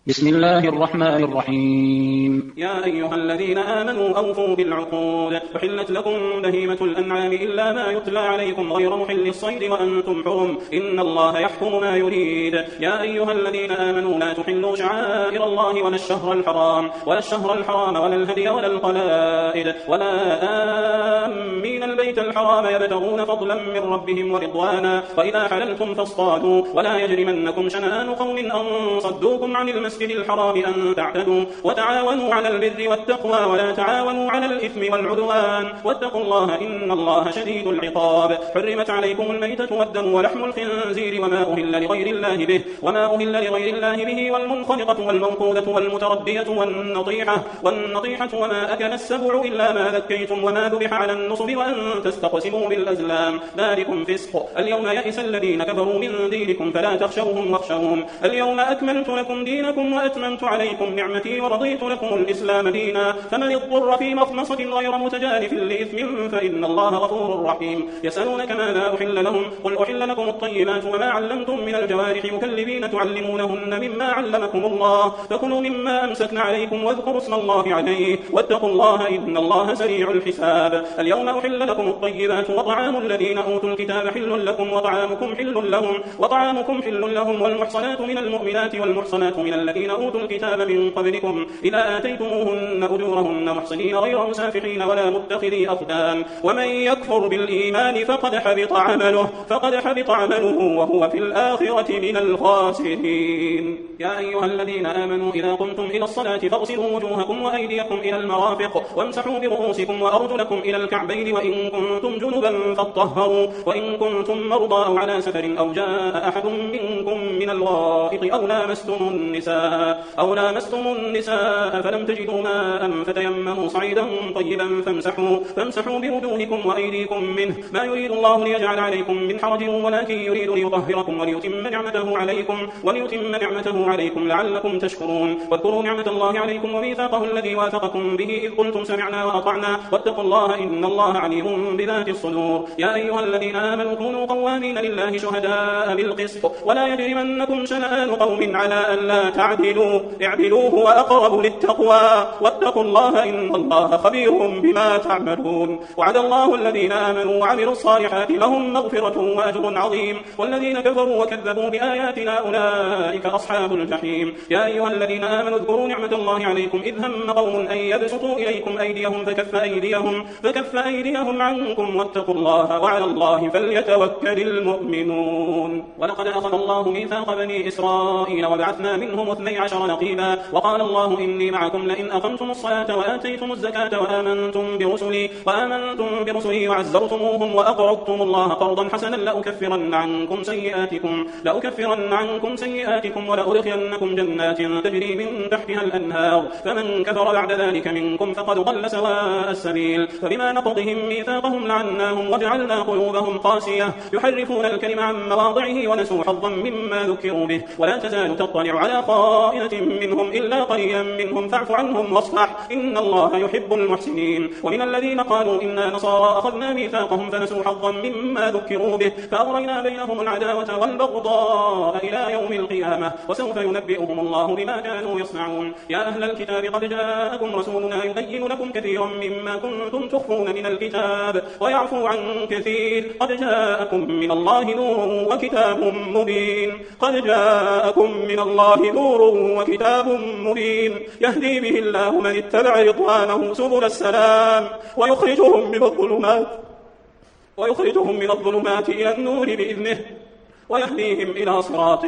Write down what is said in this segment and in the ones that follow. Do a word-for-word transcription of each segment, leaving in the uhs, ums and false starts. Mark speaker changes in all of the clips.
Speaker 1: بسم الله الرحمن الرحيم.
Speaker 2: يا أيها الذين آمنوا أوفوا بالعقود، أحلت لكم بهيمة الأنعام إلا ما يتلى عليكم غير محل الصيد وأنتم حرم، إن الله يحكم ما يريد. يا أيها الذين آمنوا لا تحلوا شعائر الله ولا الشهر الحرام ولا الشهر الحرام ولا الهدي ولا القلائد ولا آمين البيت الحرام يبتغون فضلا من ربهم ورضوانا، وإذا حللتم فاصطادوا، ولا يجرمنكم شنآن قوم أن صدوكم عن المسجد الحرام أن تعتدوا، وتعاونوا على البر والتقوى ولا تعاونوا على الإثم والعدوان، واتقوا الله إن الله شديد العقاب. حرمت عليكم الميتة والدم ولحم الخنزير وما أهل لغير الله به وما أهل لغير الله به والمنخنقة والموقوذة والمتردية والنطيحة والنطيحة وما أكل السبع إلا ما ذكيتم وما ذبح على النصب وأن تستقسموا بالأزلام، ذلكم فسق. اليوم يئس الذين كفروا من دينكم فلا تخشوهم واخشوهم، اليوم أكملت لكم دينكم وأتممت عليكم نعمتي ورضيت لكم الإسلام دينا، فمن اضطر في مخمصة غير متجانف لإثم فإن الله غفور رحيم. يسألونك ماذا أحل لهم، قل أحل لكم الطيبات وما علمتم من الجوارح مكلبين تعلمونهن مما علمكم الله، فكلوا مما أمسكن عليكم واذكروا اسم الله عليه، واتقوا الله إن الله سريع الحساب. اليوم أحل لكم الطيبات وطعام الذين أوتوا الكتاب حل لكم وطعامكم حل لهم وطعامكم حل لهم والمحصنات من المؤمنات والمحصنات من الذين أوتوا الكتاب من قبلكم إذا آتيتموهن أجورهن محصنين غير مسافحين ولا متخذي أخدان، ومن يكفر بالإيمان فقد حبط عمله فقد حبط عمله وهو في الآخرة من الخاسرين. يا أيها الذين آمنوا إذا قمتم إلى الصلاة فاغسلوا وجوهكم وأيديكم إلى المرافق وامسحوا برؤوسكم وأرجلكم إلى الكعبين، وإن كنتم جنبا فاطهروا، وإن كنتم مرضى أو على سفر أو جاء أحد منكم من الغائط أو لامستم النساء أو لامستم النساء فلم تجدوا ماء فتيمموا صعيدا طيبا فامسحوا فامسحوا بوجوهكم وأيديكم منه، ما يريد الله ليجعل عليكم من حرج ولكن يريد ليطهركم وليتم نعمته عليكم وليتم نعمته عليكم لعلكم تشكرون. واذكروا نعمة الله عليكم وميثاقه الذي واثقكم به إذ قلتم سمعنا وأطعنا واتقوا الله إن الله عليم بذات الصدور. يا أيها الذين آمنوا كونوا قوامين لله شهداء بالقسط ولا يجرمنكم شنآن قوم على ألا تعدلوا اعدلوا هو أقرب للتقوى واتقوا الله إن الله خبير بما تعملون. وعد الله الذين آمنوا وعملوا الصالحات لهم مغفرة وأجر عظيم، والذين كفروا وكذبوا بآياتنا أولئك أصحاب الجحيم. يا أيها الذين آمنوا اذكروا نعمة الله عليكم إذ هم قوم أن يبسطوا إليكم أيديهم فكف أيديهم, فكف أيديهم عنكم واتقوا الله وعلى الله فليتوكل المؤمنون. ولقد أخذ الله ميثاق بني إسرائيل وبعثنا منهم اثني عشر نقيبا وقال الله إني معكم لئن أقمتم الصلاة وآتيتم الزكاة وآمنتم برسلي وآمنتم برسلي وعزرتموهم وأقرضتم الله قرضا حسنا لأكفرن عنكم سيئاتكم لأكفرن عنكم سيئاتكم ولأدخلنكم جنات تجري من تحتها الأنهار، فمن كفر بعد ذلك منكم فقد ضل سواء السبيل. فبما نقضهم ميثاقهم لعناهم وجعلنا قلوبهم قاسية يحرفون الكلم عن مواضعه ونسوا حظا مما ذكروا به، ولا تزال تطلع على خائنة منهم إلا قليلا منهم فاعف عنهم واصفح إن الله يحب المحسنين. ومن الذين قالوا إنا نصارى أخذنا ميثاقهم فنسوا حظا مما ذكروا به فأغرينا بينهم العداوة والبغضاء إلى يوم القيامة وسوف ينبئهم الله بما كانوا يصنعون. يا أهل الكتاب قد جاءكم رسولنا يبين لكم كثيرا مما كنتم تخفون من الكتاب ويعفو عن كثير، قد جاءكم من الله نور وكتاب مبين قد جاءكم من الله نور وكتاب مبين يهدي به الله من اتبع رضوانه سبل السلام ويخرجهم من الظلمات ويخرجهم من الظلمات إلى النور بإذنه ويهديهم إلى صراط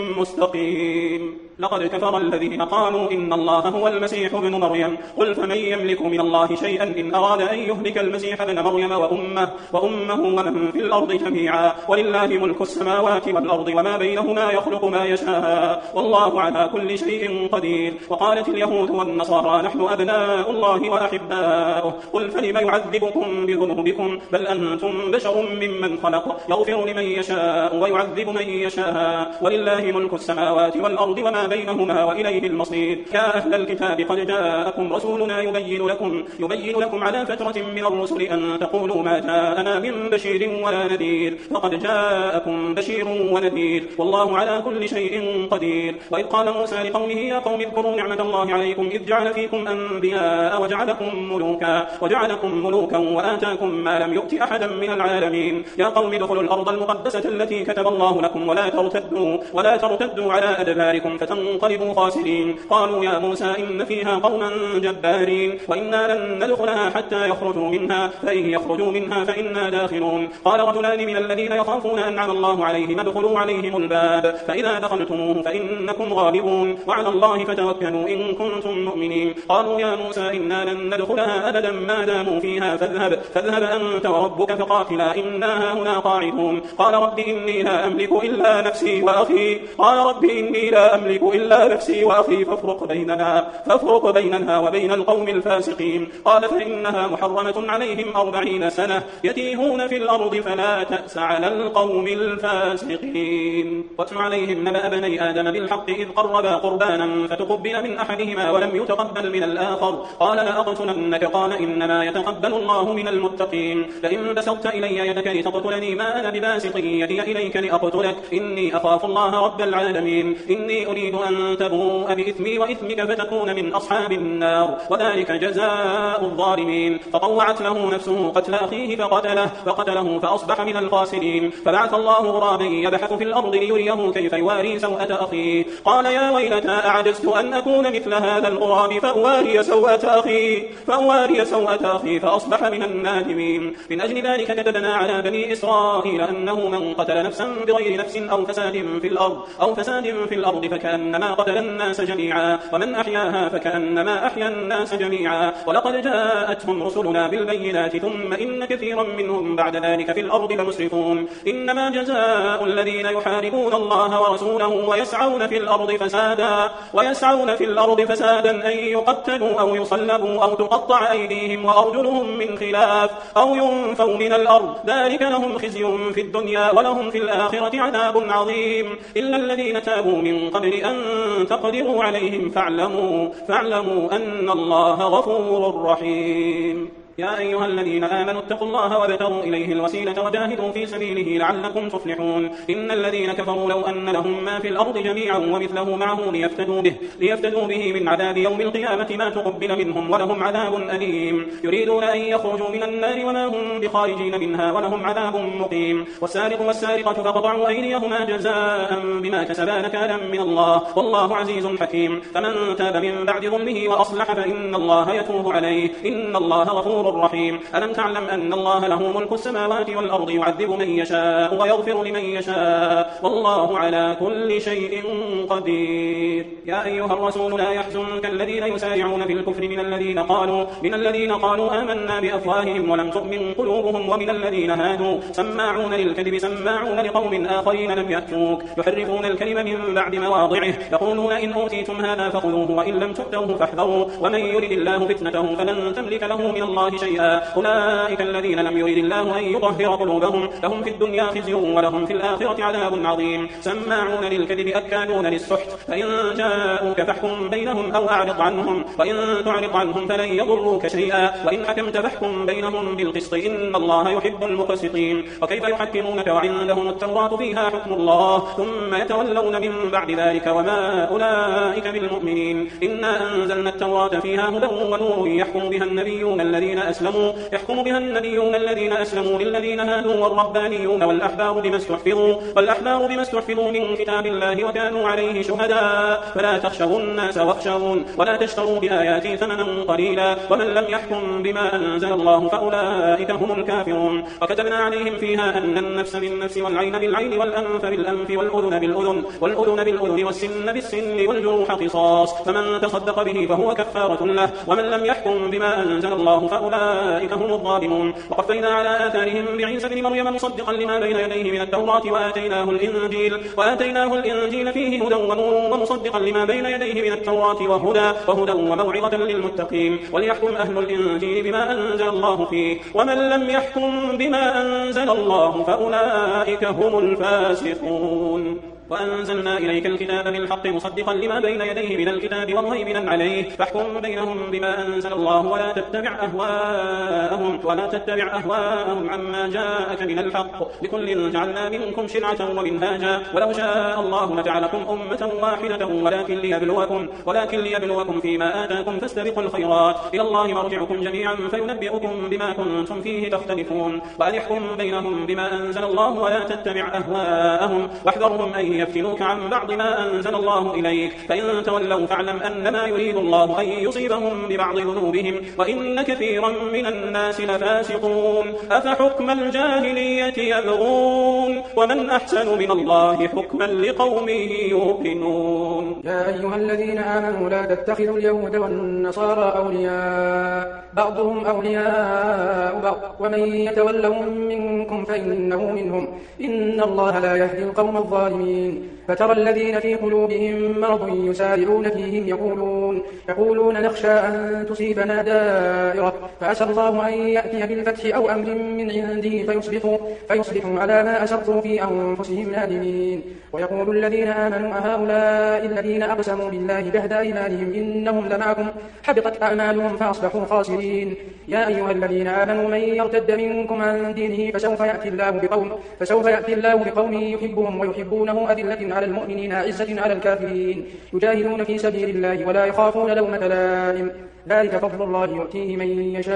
Speaker 2: مستقيم. لقد كفر الذين قالوا إن الله هو المسيح ابن مريم قل فمن يملك من الله شيئا إن أراد أن يهلك المسيح ابن مريم وأمه, وأمه ومن في الأرض جميعا ولله ملك السماوات والأرض وما بينهما يخلق ما يشاء والله على كل شيء قدير. وقالت اليهود والنصارى نحن أبناء الله وأحباؤه قل فلم يعذبكم بذنوبكم بل أنتم بشر ممن خلق يغفر لمن يشاء ويعذب يعذب من يشاء ولله ملك السماوات والأرض وما بينهما وإليه المصير. يا أهل الكتاب قد جاءكم رسولنا يبين لكم, يبين لكم على فترة من الرسل أن تقولوا ما جاءنا من بشير ولا نذير فقد جاءكم بشير ونذير والله على كل شيء قدير. وإذ قال موسى لقومه يا قوم اذكروا نعمة الله عليكم إذ جعل فيكم أنبياء وجعلكم ملوكا, وجعلكم ملوكا وآتاكم ما لم يؤت أحدا من العالمين. يا قوم ادخلوا الأرض المقدسة التي كتب الله لكم ولا ترتدوا, ولا ترتدوا على أدباركم فتنقلبوا خاسرين. قالوا يا موسى إن فيها قوما جبارين وإنا لن ندخلها حتى يخرجوا منها فإن يخرجوا منها فإنا داخلون. قال رجلان من الذين يخافون أنعم الله عليهم ادخلوا عليهم الباب فإذا دخلتموه فإنكم غالبون وعلى الله فتوكلوا إن كنتم مؤمنين. قالوا يا موسى إنا لن ندخلها أبدا ما داموا فيها فاذهب, فاذهب أنت وربك فقاتلا إنا هنا قاعدون. قال رب إني لا أملك إلا نفسي وأخي, قال رب إني لا أملك إلا نفسي وأخي فافرق بيننا, فافرق بيننا وبين القوم الفاسقين. قال فإنها محرمة عليهم أربعين سنة يتيهون في الأرض فلا تأس على القوم الفاسقين. واتل عليهم نبأ بني آدم بالحق إذ قربا قربانا فتقبل من أحدهما ولم يتقبل من الآخر قال لأقتلنك قال إنما يتقبل الله من المتقين. لئن بسطت إلي يدك لتقتلني ما أنا بباسط يدي إليك لأقتلك إني أخاف الله رب العالمين. إني أريد أن تبوء بإثمي وإثمك فتكون من أصحاب النار وذلك جزاء الظالمين. فطوعت له نفسه قتل أخيه فقتله, فقتله فأصبح من الخاسرين. فبعث الله غرابا يبحث في الأرض ليريه كيف يواري سوءة أخيه قال يا ويلتى أعجزت أن أكون مثل هذا الغراب فأواري سوءة أخي, فأواري سوءة أخي فأصبح من النادمين. من أجل ذلك كتبنا على بني إسرائيل أنه من قتل نفسا بغير نفس أو فساد في الأرض, أو فساد في الأرض فكأنما قتل الناس جميعا ومن أحياها فكأنما أحيا الناس جميعا. ولقد جاءتهم رسلنا بالبينات ثم إن كثيرا منهم بعد ذلك في الأرض لمسرفون. إنما جزاء الذين يحاربون الله ورسوله ويسعون في الأرض فسادا, ويسعون في الأرض فسادا أن يقتلوا أو يصلبوا أو تقطع أيديهم وأرجلهم من خلاف أو ينفوا من الأرض ذلك لهم خزي في الدنيا ولهم في الآخرة عذاب عظيم. إلا الذين تابوا من قبل أن تقدروا عليهم فاعلموا, فاعلموا أن الله غفور رحيم. يا أيها الذين آمنوا اتقوا الله وابتغوا إليه الوسيلة وجاهدوا في سبيله لعلكم تفلحون. إن الذين كفروا لو أن لهم ما في الأرض جميعا ومثله معه ليفتدوا به, ليفتدوا به من عذاب يوم القيامة ما تقبل منهم ولهم عذاب أليم. يريدون أن يخرجوا من النار وما هم بخارجين منها ولهم عذاب مقيم. والسارق والسارقة فقطعوا أيديهما جزاء بما كسبا نكالا من الله والله عزيز حكيم. فمن تاب من بعد ظلمه وأصلح فإن الله يتوب عليه إن الله غفور الرحيم. ألم تعلم أن الله له ملك السماوات والأرض يعذب من يشاء ويغفر لمن يشاء والله على كل شيء قدير. يا أيها الرسول لا يحزنك الذين يسارعون في الكفر من الذين قالوا, من الذين قالوا آمنا بأفواههم ولم تؤمن قلوبهم ومن الذين هادوا سماعون للكذب سماعون لقوم آخرين لم يأتوك يحرفون الكلم من بعد مواضعه يقولون إن أوتيتم هذا فخذوه وإن لم تؤتوه فاحذروا ومن يرد الله فتنته فلن تملك له من الله شيئا. أولئك الذين لم يرد الله أن يطهر قلوبهم لهم في الدنيا خزي ولهم في الآخرة عذاب عظيم. سماعون للكذب أكادون للسحت فإن جاءوك فاحكم بينهم أو أعرض عنهم وإن تعرض عنهم فلن يضروك شيئا وإن حكمت فاحكم بينهم بالقسط إن الله يحب المقسطين. وكيف يحكمونك وعندهم التوراة فيها حكم الله ثم يتولون من بعد ذلك وما أولئك بالمؤمنين. إنا أنزلنا التوراة فيها هدى ونور يحكم بها النبيون الذين أسلموا يحكم بها النبيون الذين أسلموا للذين هادوا والربانيون والأحبار بما استحفظوا والأحبار بما استحفظوا من كتاب الله وكانوا عليه شهداء فلا تخشوا الناس واخشون ولا تشتروا بآياتي ثمنا قليلا ومن لم يحكم بما أنزل الله فأولئك هم الكافرون. وكتبنا عليهم فيها أن النفس بالنفس والعين بالعين والأنف بالأنف والأذن بالأذن والأذن بالأذن والسن بالسن والجروح قصاص فمن تصدق به فهو كفارة له ومن لم يحكم بما أنزل الله فأولئك فأولئك هم الظالمون. وقفينا على آثارهم بعيسى بن مريم مصدقا لما بين يديه من التوراة وآتيناه الإنجيل وآتيناه الإنجيل فيه هدى ونور ومصدقا لما بين يديه من التوراة وهدى وهدى وموعظة للمتقين. وليحكم أهل الإنجيل بما أنزل الله فيه ومن لم يحكم بما أنزل الله فأولئك هم الفاسقون. وأنزلنا إليك الكتاب بالحق مصدقا لما بين يديه من الكتاب ومهيمنا عليه فاحكم بينهم بما أنزل الله ولا تتبع أهواءهم ولا تتبع أهواءهم عما جاءك من الحق لكل جعلنا منكم شرعة ومنهاجا ولو شاء الله لجعلكم أمة واحدة ولكن ليبلوكم ولكن ليبلوكم فيما آتاكم فاستبقوا الخيرات إلى الله مرجعكم جميعا فينبئكم بما كنتم فيه تختلفون. وأن يحكم بينهم بما أنزل الله ولا تتبع أهواءهم واحذرهم أن يفتنوك عن بعض ما أنزل الله إليك فإن تولوا فاعلم أنما يريد الله أن يصيبهم ببعض ذنوبهم وإن كثيرا من الناس لفاسقون. أفحكم الجاهلية يبغون ومن أحسن من الله حكما لقوم يوقنون.
Speaker 3: يا أيها الذين آمنوا لا تتخذوا اليهود والنصارى أولياء بعضهم أولياء بعض ومن يتولهم منكم فإنه منهم إن الله لا يهدي القوم الظالمين. فترى الذين في قلوبهم مرض يسارعون فيهم يقولون, يقولون نخشى أن تصيبنا دائرة فعسى الله أن يأتي بالفتح أو أمر من عنده فيصبحوا, فيصبحوا على ما أسروا في أنفسهم نادمين. ويقول الذين آمنوا أهؤلاء الذين أقسموا بالله جهد أيمانهم إنهم لمعكم حبطت أعمالهم فأصبحوا خاسرين. يا أيها الذين آمنوا من يرتد منكم عن دينه فسوف يأتي الله بقوم, فسوف يأتي الله بقوم يحبهم ويحبونه أذلة على المؤمنين عزة على الكافرين يجاهدون في سبيل الله ولا يخافون لومة لائم ذلك فضل الله يؤتيه من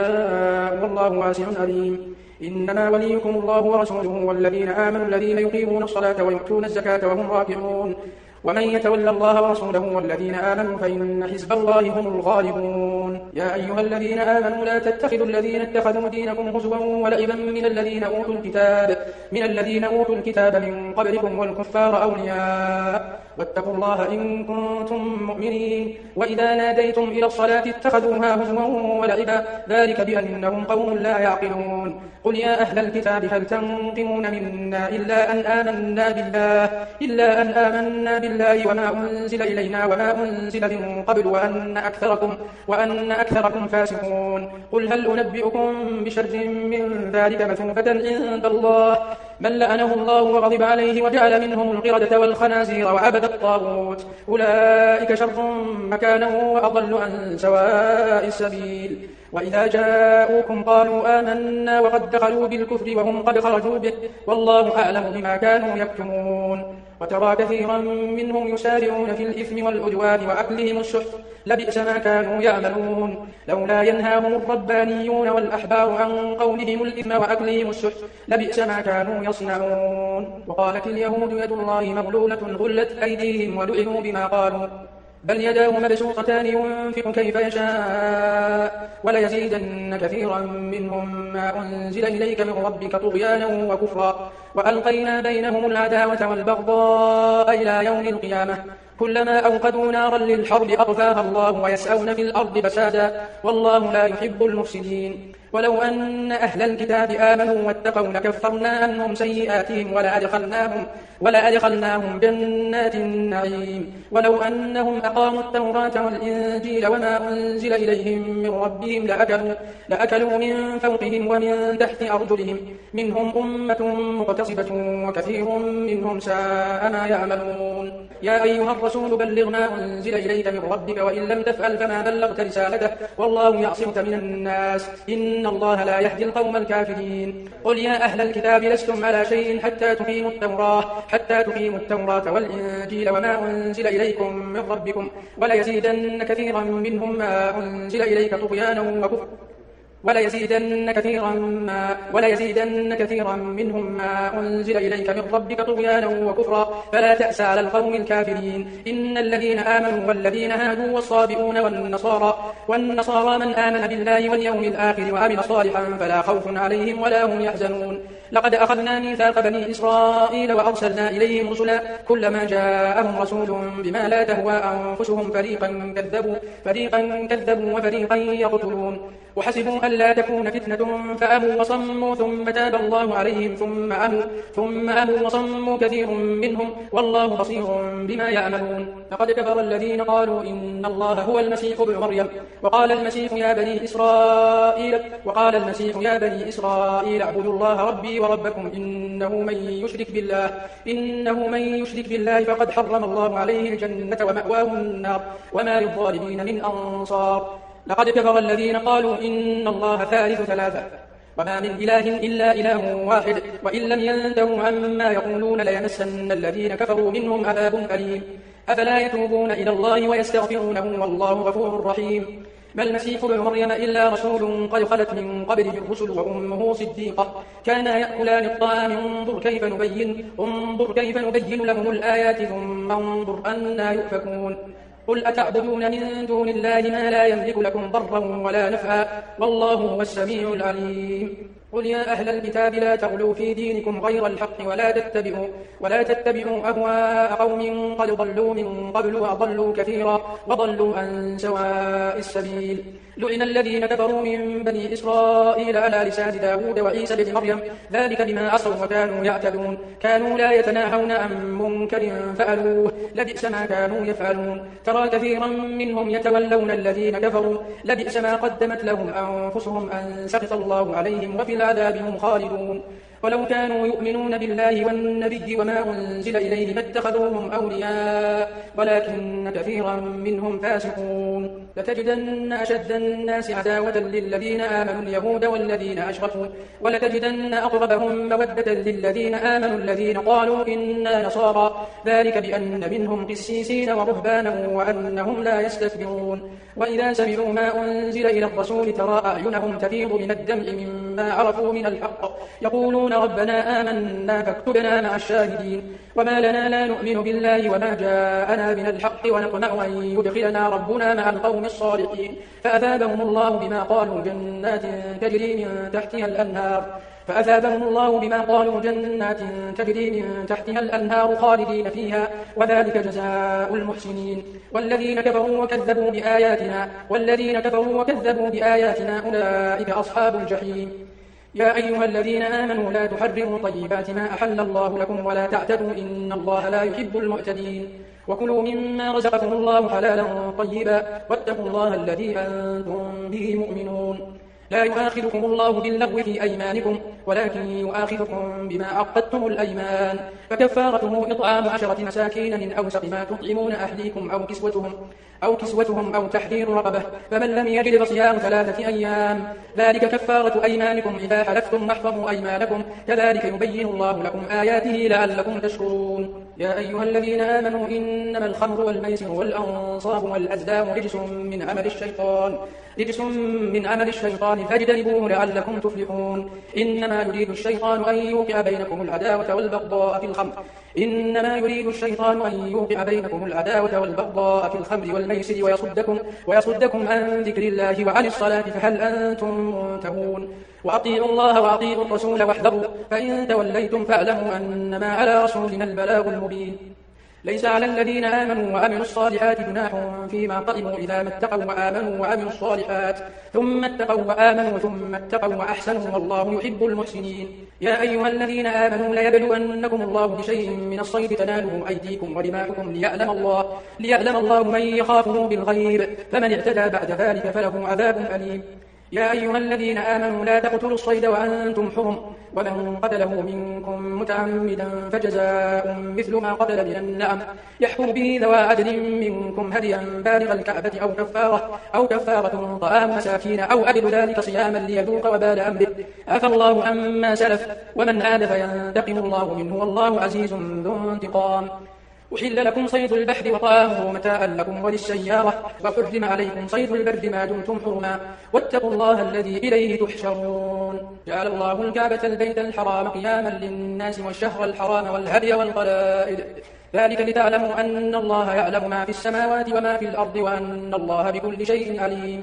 Speaker 3: يشاء والله واسع عليم. إنما وليكم الله ورسوله والذين آمنوا الذين يقيمون الصلاة ويؤتون الزكاة وهم راكعون ومن يتولى الله ورسوله والذين آمنوا فإن حزب الله هم الغالبون. يا أيها الذين آمنوا لا تتخذوا الذين اتخذوا دينكم هزوا ولعبا من الذين أوتوا الكتاب من الذين أوتوا الكتاب من قبلكم والكفار أولياء واتقوا الله إن كنتم مؤمنين. وإذا ناديتم إلى الصلاة اتخذوها هزوا ولعبا ذلك بأنهم قوم لا يعقلون. قل يا أهل الكتاب هل تنقمون منا إلا أن آمنا بالله إلا أن آمنا بالله وما أنزل إلينا وما أنزل من قبل وأن أكثركم وأن أكثركم فاسقون. قل هل أنبئكم بشر من ذلك مثوبة عند الله من لعنه الله وغضب عليه وجعل منهم القردة والخنازير وعبد الطاغوت أولئك شر مكانا وأضل عن سواء السبيل. وإذا جاءوكم قالوا آمنا وقد دخلوا بالكفر وهم قد خرجوا به والله أعلم بما كانوا يكتمون. وترى كثيرا منهم يسارعون في الإثم والعدوان وأكلهم السحت لبئس ما كانوا يعملون. لولا ينهاهم الربانيون والأحبار عن قولهم الإثم وأكلهم السحت لبئس ما كانوا يصنعون. وقالت اليهود يد الله مغلولة غلت أيديهم ولعنوا بما قالوا بل يداه مبسوطتان ينفق كيف يشاء وليزيدن كثيرا منهم ما أنزل إليك من ربك طغيانا وكفرا وألقينا بينهم العداوة والبغضاء إلى يوم القيامة كلما أوقدوا نارا للحرب أطفاها الله ويسعون في الأرض فسادا والله لا يحب المفسدين. ولو أن أهل الكتاب آمنوا واتقوا لكفرنا عنهم سيئاتهم ولأدخلناهم, ولأدخلناهم جنات النعيم. ولو أنهم أقاموا التوراة والإنجيل وما أنزل إليهم من ربهم لأكلوا, لأكلوا من فوقهم ومن تحت أرجلهم منهم أمة مقتصبة وكثير منهم ساء ما يعملون. يا أيها الرسول بلغ ما أنزل إليك من ربك وإن لم تفعل فما بلغت رسالته والله يعصمك من الناس إن الله لا يهدي القوم الكافرين. قل يا أهل الكتاب لستم على شيء حتى تقيموا التوراة حتى تقيموا التوراة والإنجيل وما أنزل إليكم من ربكم وليزيدن كثيرا منهم ما أنزل إليك طغيانا وكفرا وليزيدن كثيرا ما وليزيدن كثيرا منهم ما أنزل إليك من ربك طغيانا وكفرا فلا تأس على القوم الكافرين. إن الذين آمنوا والذين هادوا والصابئون والنصارى والنصارى من آمن بالله واليوم الآخر وعمل صالحا فلا خوف عليهم ولا هم يحزنون. لقد أخذنا ميثاق بني إسرائيل وأرسلنا إليهم رسلا كلما جاءهم رسول بما لا تهوى أنفسهم فريقا كذبوا فريقا كذبوا وفريقا يقتلون وحسبوا ألا تكون فتنة فأموا وصموا ثم تاب الله عليهم ثم أموا ثم أموا وصموا كثير منهم والله بصير بما يعملون. لقد كفر الذين قالوا إن الله هو المسيح ابن مريم وقال المسيح يا بني إسرائيل وقال المسيح يا بني إسرائيل اعبدوا الله ربي وربكم إنه من يشرك بالله إنه من يشرك بالله فقد حرم الله عليه الجنة ومأواه النار وما للظالمين من أنصار. لقد كفر الذين قالوا إن الله ثالث ثلاثة وما من إله إلا إله واحد وإن لم ينتهوا عما يقولون ليمسن الذين كفروا منهم عذاب أليم. أفلا يتوبون إلى الله ويستغفرونه والله غفور رحيم. ما المسيح ابن مريم إلا رسول قد خلت من قبله الرسل وأمه صديقة كانا يأكلان الطعام انظر كيف نبين انظر كيف نبين لهم الآيات ثم انظر أنى يؤفكون. قل أتعبدون من دون الله ما لا يملك لكم ضرا ولا نفعا والله هو السميع العليم. قل يا أهل الكتاب لا تغلوا في دينكم غير الحق ولا تتبعوا ولا تتبعوا أهواء قوم قد ضلوا من قبل وأضلوا كثيرا وضلوا عن سواء السبيل. لعن الذين كفروا من بني إسرائيل على لسان داود وعيسى بن مريم ذلك بما عصوا وكانوا يعتدون كانوا لا يتناهون عن منكر فعلوه لبئس ما كانوا يفعلون. ترى كثيرا منهم يتولون الذين كفروا لبئس ما قدمت لهم أنفسهم أن سخط الله عليهم وفي العذاب هم خالدون. ولو كانوا يؤمنون بالله والنبي وما أنزل إليه ما اتخذوهم أولياء ولكن كثيرا منهم فاسقون. لتجدن أشد الناس عداوة للذين آمنوا اليهود والذين أشركوا ولتجدن أقربهم مودة للذين آمنوا الذين قالوا إنا نصارى ذلك بأن منهم قسيسين ورهبانا وأنهم لا يستكبرون. وإذا سمعوا ما أنزل إلى الرسول ترى أعينهم تفيض من الدمع مما عرفوا من الحق يقولون ربنا آمنا فاكتبنا مع الشاهدين. وما لنا لا نؤمن بالله وما جاءنا من الحق ونطمع أن يدخلنا ربنا مع القوم الصالحين فأثابهم الله بما قالوا جنات تجري من تحتها الأنهار فأثابهم الله بما قالوا جنات تجري من تحتها الأنهار خالدين فيها وذلك جزاء المحسنين. والذين كفروا وكذبوا بآياتنا والذين كفروا وكذبوا بآياتنا أولئك أصحاب الجحيم. يا أيها الذين آمنوا لا تحرموا طيبات ما أحل الله لكم ولا تعتدوا إن الله لا يحب المعتدين. وكلوا مما رزقكم الله حلالا طيبا واتقوا الله الذي أنتم به مؤمنون. لا يؤاخذكم الله باللغو في أيمانكم ولكن يؤاخذكم بما عقدتم الأيمان فكفارته إطعام عشرة مساكين من أوسط ما تطعمون أهليكم أو كسوتهم أو كسوتهم أو تحرير رقبة فمن لم يجد فصيام ثلاثة أيام ذلك كفارة أيمانكم إذا حلفتم واحفظوا أيمانكم كذلك يبين الله لكم آياته لعلكم تشكرون. يا أيها الذين آمنوا إنما الخمر والميسر والأنصاب والأزلام رجس من عمل الشيطان رجس من عمل الشيطان فاجتنبوه لعلكم تفلحون. إنما يريد الشيطان أن يوقع بينكم العداوة والبغضاء في الخمر إنما يريد الشيطان أن يوقع بينكم العداوة والبغضاء في الخمر والميسر ويصدكم ويصدكم عن ذكر الله وعن الصلاة فهل أنتم منتهون. وأطيعوا الله وأطيعوا الرسول واحذروا فإن توليتم فاعلموا أنما على رسولنا البلاغ المبين. ليس على الذين آمنوا وعملوا الصالحات جناح فيما طئموا إذا ما اتقوا وآمنوا وعملوا الصالحات ثم اتقوا وآمنوا ثم اتقوا وأحسنوا والله يحب المحسنين. يا أيها الذين آمنوا ليبلونكم الله بشيء من الصيد تناله أيديكم ودماؤكم ليعلم الله ليعلم الله من يخافه بالغيب فمن اعتدى بعد ذلك فله عذاب أليم. يا أيها الذين آمنوا لا تقتلوا الصيد وأنتم حرم ومن قتله منكم متعمدا فجزاء مثل ما قتل من النعم يحكم به ذوى عدل منكم هديا بالغ الكعبة أو كفارة أو كفارة طعام مساكين أو عدل ذلك صياما ليذوق وبال أمره عفى الله عما سلف ومن عاد فينتقم الله منه والله عزيز ذو انتقام. أحل لكم صيد البحر وطعامه متاعا لكم وللسيارة وحرم عليكم صيد البر ما دمتم حرما واتقوا الله الذي إليه تحشرون. جعل الله الكعبة البيت الحرام قياما للناس والشهر الحرام والهدي والقلائد ذلك لتعلموا أن الله يعلم ما في السماوات وما في الأرض وأن الله بكل شيء عليم.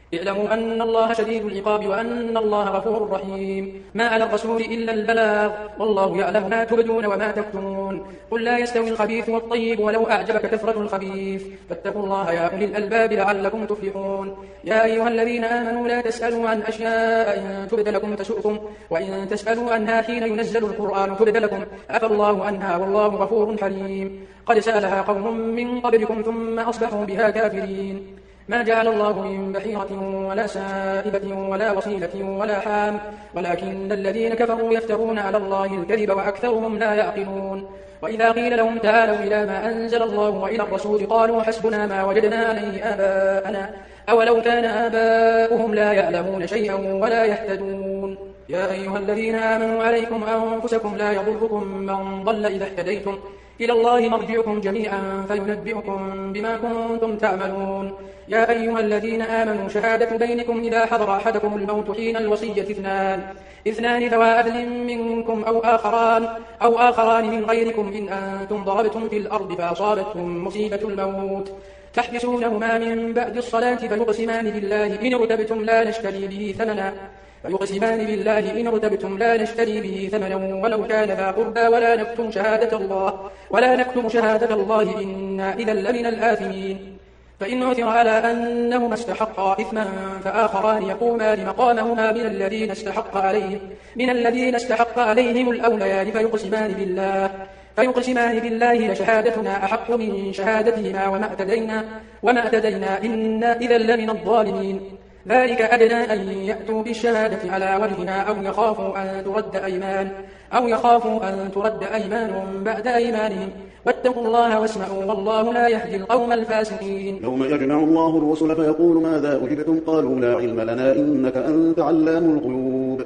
Speaker 3: اعلموا أن الله شديد العقاب وأن الله غفور رحيم. ما على الرسول إلا البلاغ والله يعلم ما تبدون وما تكتمون. قل لا يستوي الخبيث والطيب ولو أعجبك كثرة الخبيث فاتقوا الله يا أولي الألباب لعلكم تفلحون. يا أيها الذين آمنوا لا تسألوا عن أشياء إن تبد لكم تسؤكم وإن تسألوا عنها حين ينزل القرآن تبد لكم عفى الله عنها والله غفور حليم. قد سألها قوم من قبلكم ثم أصبحوا بها كافرين. ما جعل الله من بحيرة ولا سائبة ولا وصيلة ولا حام ولكن الذين كفروا يفترون على الله الكذب وأكثرهم لا يعقلون. وإذا قيل لهم تعالوا إلى ما أنزل الله وإلى الرسول قالوا حسبنا ما وجدنا عليه آباءنا أولو كان آباؤهم لا يعلمون شيئا ولا يهتدون. يا أيها الذين آمنوا عليكم أنفسكم لا يضركم من ضل إذا اهتديتم إلى الله مرجعكم جميعا فينبئكم بما كنتم تعملون. يا أيها الذين آمنوا شهادة بينكم إذا حضر أحدكم الموت حين الوصية اثنان اثنان ذوى عدل منكم أو آخران أو آخران من غيركم إن أنتم ضربتم في الأرض فأصابتكم مصيبة الموت تحبسونهما من بعد الصلاة فيقسمان بالله إن ارتبتم لا نشتري به ثمنا فيقسمان بالله إن ارتبتم لا نشتري به ثمنا ولو كان ذا قربى ولا نكتم شهادة الله ولا نكتم شهادة الله إنا إذا لمن الآثمين. فإن عثر على أنهما استحقا إثما فآخران يقومان مقامهما من الذين استحق عليهم من الذين استحق عليهم الأوليان فيقسمان بالله فيقسمان بالله لشهادتنا أحق من شهادتهما وما اعتدينا وما اعتدينا إنا إذا لمن الظالمين. ذلك أدنى أن يأتوا بالشهادة على وجهها أو يخافوا أن ترد أيمان أو يخافوا أن ترد أيمان بعد أيمانهم واتقوا الله واسمعوا والله لا يهدي القوم الفاسقين.
Speaker 4: يوم يجمع الله الرسل فيقول ماذا أجبتم قالوا لا علم لنا إنك أنت علام الغيوب.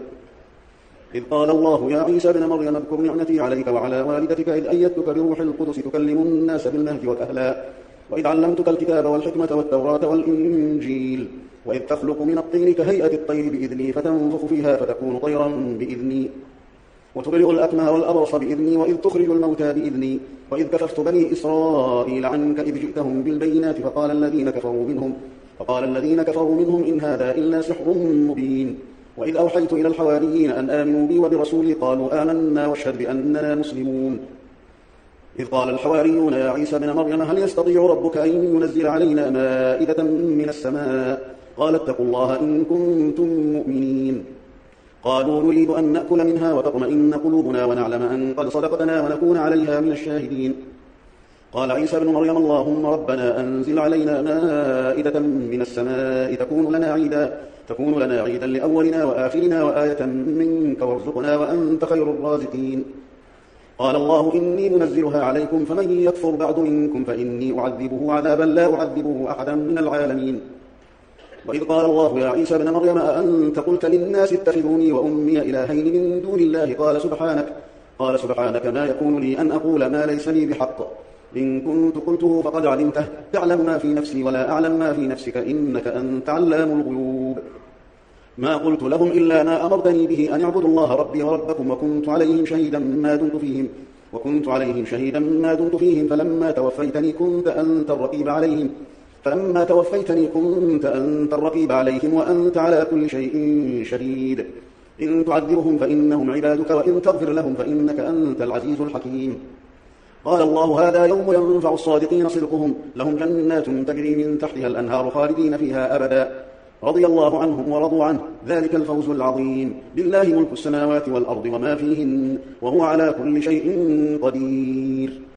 Speaker 4: إذ قال الله يا عيسى ابن مريم اذكر نعمتي عليك وعلى والدتك إذ أيدتك بروح القدس تكلم الناس بالمهد وكهلا وإذ علمتك الكتاب والحكمة والتوراة والإنجيل وإذ تخلق من الطين كهيئة الطير بإذني فتنفخ فيها فتكون طيرا بإذني وتبرئ الأكمه والأبرص بإذني وإذ تخرج الموتى بإذني وإذ كففت بني إسرائيل عنك إذ جئتهم بالبينات فقال الذين كفروا منهم فقال الذين كفروا منهم إن هذا إلا سحر مبين. وإذ أوحيت إلى الحواريين أن آمنوا بي وبرسولي قالوا آمنا واشهد بأننا مسلمون. إذ قال الحواريون يا عيسى بن مريم هل يستطيع ربك أن ينزل علينا مائدة من السماء قال اتقوا الله إن كنتم مؤمنين. قالوا نريد أن نأكل منها وتطمئن قلوبنا ونعلم أن قد صدقتنا ونكون عليها من الشاهدين. قال عيسى بن مريم اللهم ربنا أنزل علينا مائدة من السماء تكون لنا عيدا تكون لنا عيدا لأولنا وآخرنا وآية منك وارزقنا وأنت خير الرازقين. قال الله إني منزلها عليكم فمن يكفر بعد منكم فإني أعذبه عذابا لا أعذبه أحدا من العالمين. وإذ قال الله يا عيسى بن مريم أأنت قلت للناس اتخذوني وأمي إلهين من دون الله قال سبحانك قال سبحانك ما يكون لي أن أقول ما ليس لي بحق إن كنت قلته فقد علمته تعلم ما في نفسي ولا أعلم ما في نفسك إنك أنت علام الغيوب. ما قلت لهم إلا ما أمرتني به أن اعبدوا الله ربي وربكم وكنت عليهم شهيدا ما دمت فيهم وكنت عليهم شهيدا ما دمت فيهم فلما توفيتني كنت أنت الرقيب عليهم فلما توفيتني كنت أنت الرقيب عليهم وأنت على كل شيء شهيد. إن تعذبهم فإنهم عبادك وإن تغفر لهم فإنك أنت العزيز الحكيم. قال الله هذا يوم ينفع الصادقين صدقهم لهم جنات تجري من تحتها الأنهار خالدين فيها أبدا رضي الله عنهم ورضوا عنه ذلك الفوز العظيم. لله ملك السماوات والأرض وما فيهن وهو على كل شيء قدير.